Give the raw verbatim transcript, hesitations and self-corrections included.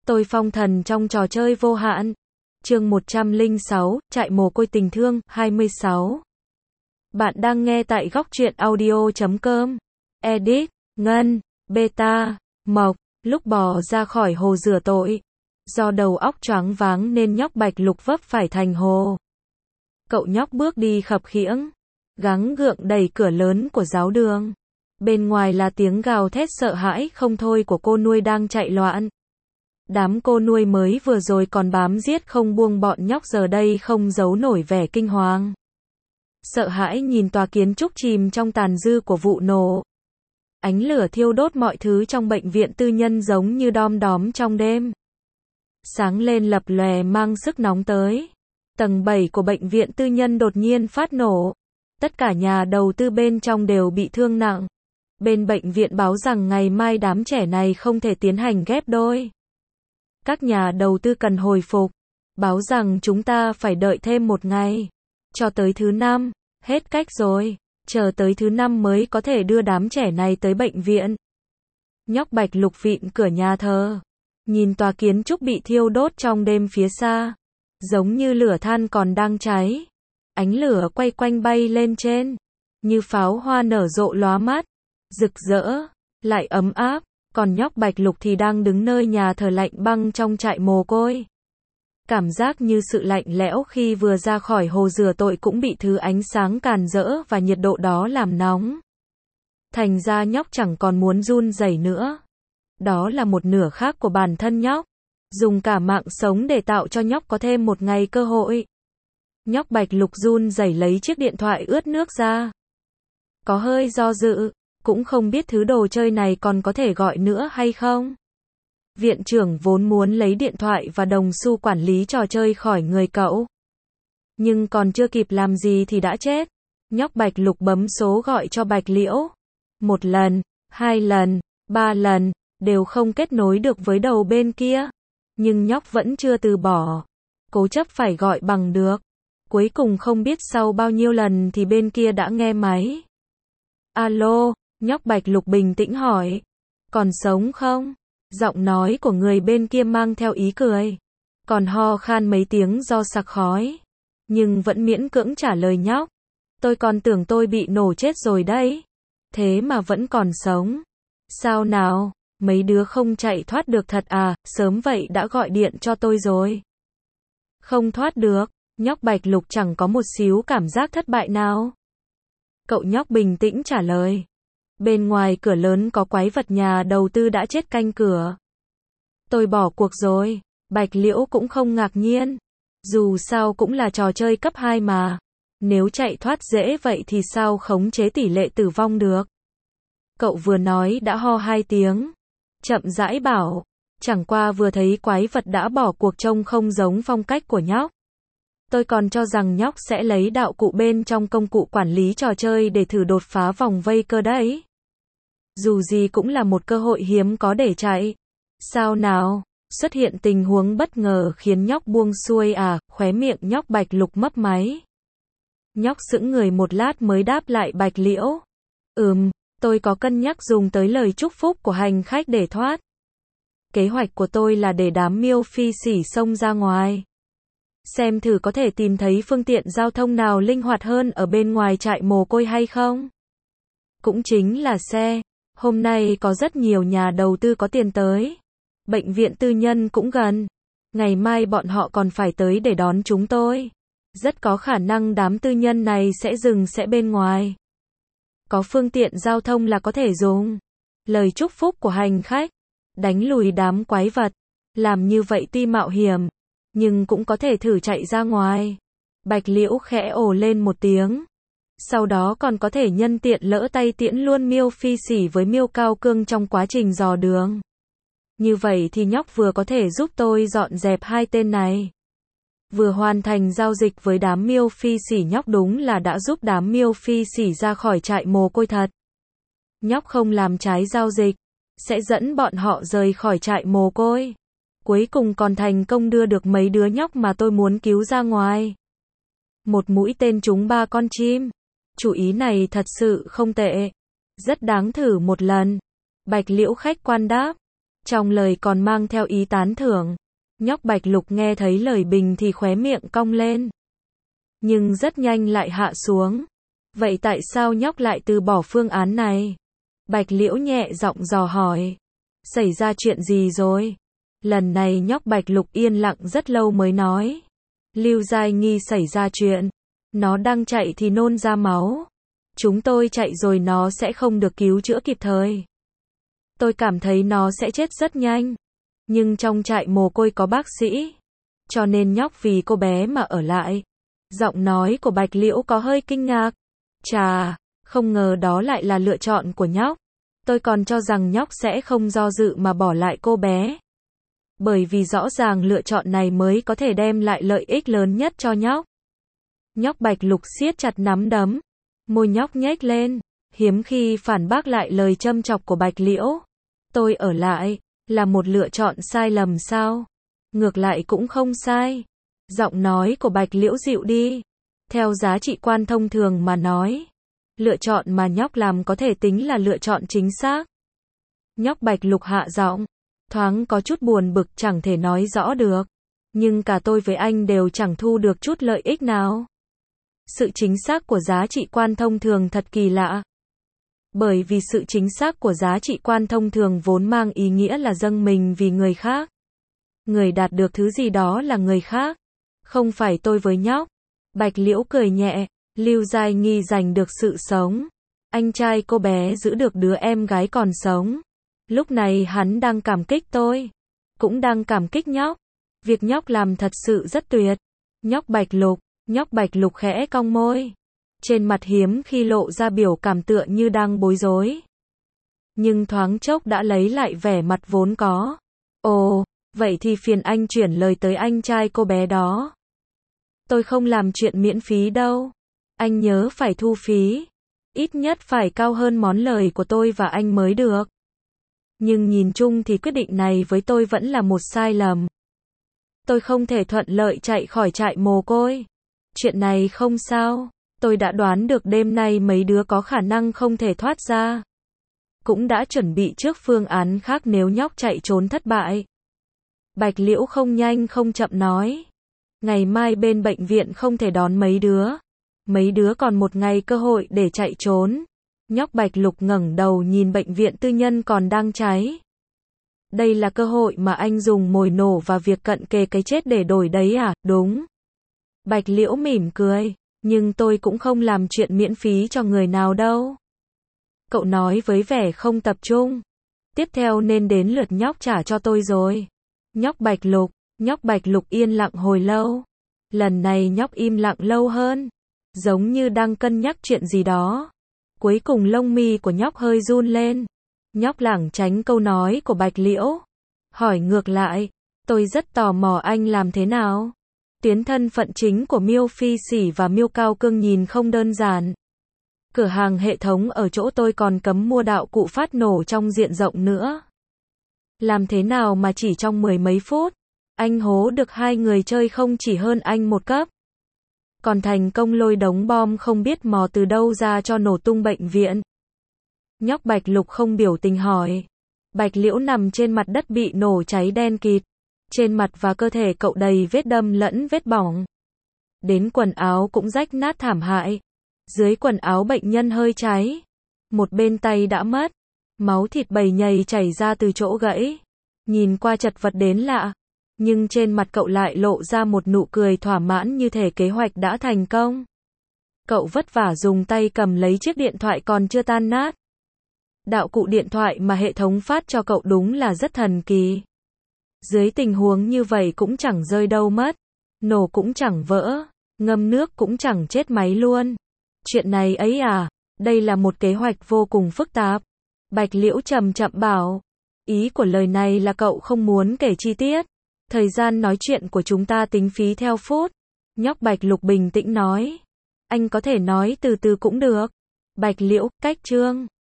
Tôi phong thần trong trò chơi vô hạn. Chương một trăm lẻ sáu, trại mồ côi tình thương, hai mươi sáu. Bạn đang nghe tại góc truyện audio chấm com. Edit, Ngân, Beta, Mộc, lúc bò ra khỏi hồ rửa tội. Do đầu óc choáng váng nên nhóc Bạch Lục vấp phải thành hồ. Cậu nhóc bước đi khập khiễng, gắng gượng đẩy cửa lớn của giáo đường. Bên ngoài là tiếng gào thét sợ hãi không thôi của cô nuôi đang chạy loạn. Đám cô nuôi mới vừa rồi còn bám giết không buông bọn nhóc giờ đây không giấu nổi vẻ kinh hoàng. Sợ hãi nhìn tòa kiến trúc chìm trong tàn dư của vụ nổ. Ánh lửa thiêu đốt mọi thứ trong bệnh viện tư nhân giống như đom đóm trong đêm. Sáng lên lập lòe mang sức nóng tới. Tầng bảy của bệnh viện tư nhân đột nhiên phát nổ. Tất cả nhà đầu tư bên trong đều bị thương nặng. Bên bệnh viện báo rằng ngày mai đám trẻ này không thể tiến hành ghép đôi. Các nhà đầu tư cần hồi phục. Báo rằng chúng ta phải đợi thêm một ngày. Cho tới thứ năm, hết cách rồi. Chờ tới thứ năm mới có thể đưa đám trẻ này tới bệnh viện. Nhóc Bạch Lục vịn cửa nhà thờ. Nhìn tòa kiến trúc bị thiêu đốt trong đêm phía xa. Giống như lửa than còn đang cháy. Ánh lửa quay quanh bay lên trên. Như pháo hoa nở rộ lóa mắt. Rực rỡ, lại ấm áp. Còn nhóc Bạch Lục thì đang đứng nơi nhà thờ lạnh băng trong trại mồ côi. Cảm giác như sự lạnh lẽo khi vừa ra khỏi hồ rửa tội cũng bị thứ ánh sáng càn rỡ và nhiệt độ đó làm nóng. Thành ra nhóc chẳng còn muốn run rẩy nữa. Đó là một nửa khác của bản thân nhóc. Dùng cả mạng sống để tạo cho nhóc có thêm một ngày cơ hội. Nhóc Bạch Lục run rẩy lấy chiếc điện thoại ướt nước ra. Có hơi do dự, cũng không biết thứ đồ chơi này còn có thể gọi nữa hay không. Viện trưởng vốn muốn lấy điện thoại và đồng xu quản lý trò chơi khỏi người cậu. Nhưng còn chưa kịp làm gì thì đã chết. Nhóc Bạch Lục bấm số gọi cho Bạch Liễu. Một lần, hai lần, ba lần, đều không kết nối được với đầu bên kia. Nhưng nhóc vẫn chưa từ bỏ. Cố chấp phải gọi bằng được. Cuối cùng không biết sau bao nhiêu lần thì bên kia đã nghe máy. Alo, nhóc Bạch Lục bình tĩnh hỏi. Còn sống không? Giọng nói của người bên kia mang theo ý cười. Còn ho khan mấy tiếng do sặc khói. Nhưng vẫn miễn cưỡng trả lời nhóc. Tôi còn tưởng tôi bị nổ chết rồi đấy. Thế mà vẫn còn sống. Sao nào? Mấy đứa không chạy thoát được thật à? Sớm vậy đã gọi điện cho tôi rồi. Không thoát được. Nhóc Bạch Lục chẳng có một xíu cảm giác thất bại nào. Cậu nhóc bình tĩnh trả lời. Bên ngoài cửa lớn có quái vật nhà đầu tư đã chết canh cửa. Tôi bỏ cuộc rồi. Bạch Liễu cũng không ngạc nhiên. Dù sao cũng là trò chơi cấp hai mà. Nếu chạy thoát dễ vậy thì sao khống chế tỷ lệ tử vong được. Cậu vừa nói đã ho hai tiếng. Chậm rãi bảo. Chẳng qua vừa thấy quái vật đã bỏ cuộc trông không giống phong cách của nhóc. Tôi còn cho rằng nhóc sẽ lấy đạo cụ bên trong công cụ quản lý trò chơi để thử đột phá vòng vây cơ đấy. Dù gì cũng là một cơ hội hiếm có để chạy. Sao nào? Xuất hiện tình huống bất ngờ khiến nhóc buông xuôi à, khóe miệng nhóc Bạch Lục mấp máy. Nhóc sững người một lát mới đáp lại Bạch Liễu. Ừm, tôi có cân nhắc dùng tới lời chúc phúc của hành khách để thoát. Kế hoạch của tôi là để đám miêu phi sỉ xông ra ngoài. Xem thử có thể tìm thấy phương tiện giao thông nào linh hoạt hơn ở bên ngoài trại mồ côi hay không. Cũng chính là xe. Hôm nay có rất nhiều nhà đầu tư có tiền tới. Bệnh viện tư nhân cũng gần. Ngày mai bọn họ còn phải tới để đón chúng tôi. Rất có khả năng đám tư nhân này sẽ dừng sẽ bên ngoài. Có phương tiện giao thông là có thể dùng. Lời chúc phúc của hành khách. Đánh lùi đám quái vật. Làm như vậy tuy mạo hiểm. Nhưng cũng có thể thử chạy ra ngoài. Bạch Liễu khẽ ồ lên một tiếng. Sau đó còn có thể nhân tiện lỡ tay tiễn luôn miêu phi sỉ với miêu cao cương trong quá trình dò đường. Như vậy thì nhóc vừa có thể giúp tôi dọn dẹp hai tên này. Vừa hoàn thành giao dịch với đám miêu phi sỉ nhóc đúng là đã giúp đám miêu phi sỉ ra khỏi trại mồ côi thật. Nhóc không làm trái giao dịch. Sẽ dẫn bọn họ rời khỏi trại mồ côi. Cuối cùng còn thành công đưa được mấy đứa nhóc mà tôi muốn cứu ra ngoài. Một mũi tên trúng ba con chim. Chủ ý này thật sự không tệ. Rất đáng thử một lần. Bạch Liễu khách quan đáp. Trong lời còn mang theo ý tán thưởng. Nhóc Bạch Lục nghe thấy lời bình thì khóe miệng cong lên. Nhưng rất nhanh lại hạ xuống. Vậy tại sao nhóc lại từ bỏ phương án này? Bạch Liễu nhẹ giọng dò hỏi. Xảy ra chuyện gì rồi? Lần này nhóc Bạch Lục yên lặng rất lâu mới nói. Lưu Giai Nghi xảy ra chuyện. Nó đang chạy thì nôn ra máu. Chúng tôi chạy rồi nó sẽ không được cứu chữa kịp thời. Tôi cảm thấy nó sẽ chết rất nhanh. Nhưng trong trại mồ côi có bác sĩ. Cho nên nhóc vì cô bé mà ở lại. Giọng nói của Bạch Liễu có hơi kinh ngạc. Chà, không ngờ đó lại là lựa chọn của nhóc. Tôi còn cho rằng nhóc sẽ không do dự mà bỏ lại cô bé. Bởi vì rõ ràng lựa chọn này mới có thể đem lại lợi ích lớn nhất cho nhóc. Nhóc Bạch Lục siết chặt nắm đấm. Môi nhóc nhếch lên. Hiếm khi phản bác lại lời châm chọc của Bạch Liễu. Tôi ở lại, là một lựa chọn sai lầm sao? Ngược lại cũng không sai. Giọng nói của Bạch Liễu dịu đi. Theo giá trị quan thông thường mà nói. Lựa chọn mà nhóc làm có thể tính là lựa chọn chính xác. Nhóc Bạch Lục hạ giọng. Thoáng có chút buồn bực chẳng thể nói rõ được. Nhưng cả tôi với anh đều chẳng thu được chút lợi ích nào. Sự chính xác của giá trị quan thông thường thật kỳ lạ. Bởi vì sự chính xác của giá trị quan thông thường vốn mang ý nghĩa là dâng mình vì người khác. Người đạt được thứ gì đó là người khác. Không phải tôi với nhóc. Bạch Liễu cười nhẹ. Lưu Giai Nghi giành được sự sống. Anh trai cô bé giữ được đứa em gái còn sống. Lúc này hắn đang cảm kích tôi. Cũng đang cảm kích nhóc. Việc nhóc làm thật sự rất tuyệt. Nhóc Bạch Lục. Nhóc Bạch Lục khẽ cong môi. Trên mặt hiếm khi lộ ra biểu cảm tựa như đang bối rối. Nhưng thoáng chốc đã lấy lại vẻ mặt vốn có. Ồ, vậy thì phiền anh chuyển lời tới anh trai cô bé đó. Tôi không làm chuyện miễn phí đâu. Anh nhớ phải thu phí. Ít nhất phải cao hơn món lời của tôi và anh mới được. Nhưng nhìn chung thì quyết định này với tôi vẫn là một sai lầm. Tôi không thể thuận lợi chạy khỏi trại mồ côi. Chuyện này không sao. Tôi đã đoán được đêm nay mấy đứa có khả năng không thể thoát ra. Cũng đã chuẩn bị trước phương án khác nếu nhóc chạy trốn thất bại. Bạch Liễu không nhanh không chậm nói. Ngày mai bên bệnh viện không thể đón mấy đứa. Mấy đứa còn một ngày cơ hội để chạy trốn. Nhóc Bạch Lục ngẩng đầu nhìn bệnh viện tư nhân còn đang cháy. Đây là cơ hội mà anh dùng mồi nổ và việc cận kề cái chết để đổi đấy à? Đúng. Bạch Liễu mỉm cười. Nhưng tôi cũng không làm chuyện miễn phí cho người nào đâu. Cậu nói với vẻ không tập trung. Tiếp theo nên đến lượt nhóc trả cho tôi rồi. Nhóc Bạch Lục. Nhóc Bạch Lục yên lặng hồi lâu. Lần này nhóc im lặng lâu hơn. Giống như đang cân nhắc chuyện gì đó. Cuối cùng lông mi của nhóc hơi run lên. Nhóc lảng tránh câu nói của Bạch Liễu. Hỏi ngược lại. Tôi rất tò mò anh làm thế nào. Tuyến thân phận chính của Miêu Phi Sỉ và Miêu Cao Cương nhìn không đơn giản. Cửa hàng hệ thống ở chỗ tôi còn cấm mua đạo cụ phát nổ trong diện rộng nữa. Làm thế nào mà chỉ trong mười mấy phút, anh hố được hai người chơi không chỉ hơn anh một cấp. Còn thành công lôi đống bom không biết mò từ đâu ra cho nổ tung bệnh viện. Nhóc Bạch Lục không biểu tình hỏi. Bạch Liễu nằm trên mặt đất bị nổ cháy đen kịt. Trên mặt và cơ thể cậu đầy vết đâm lẫn vết bỏng. Đến quần áo cũng rách nát thảm hại. Dưới quần áo bệnh nhân hơi cháy. Một bên tay đã mất. Máu thịt bầy nhầy chảy ra từ chỗ gãy. Nhìn qua chật vật đến lạ. Nhưng trên mặt cậu lại lộ ra một nụ cười thỏa mãn như thể kế hoạch đã thành công. Cậu vất vả dùng tay cầm lấy chiếc điện thoại còn chưa tan nát. Đạo cụ điện thoại mà hệ thống phát cho cậu đúng là rất thần kỳ. Dưới tình huống như vậy cũng chẳng rơi đâu mất. Nổ cũng chẳng vỡ. Ngâm nước cũng chẳng chết máy luôn. Chuyện này ấy à, đây là một kế hoạch vô cùng phức tạp. Bạch Liễu chậm chậm bảo. Ý của lời này là cậu không muốn kể chi tiết. Thời gian nói chuyện của chúng ta tính phí theo phút. Nhóc Bạch Lục bình tĩnh nói. Anh có thể nói từ từ cũng được. Bạch Liễu, cách chương.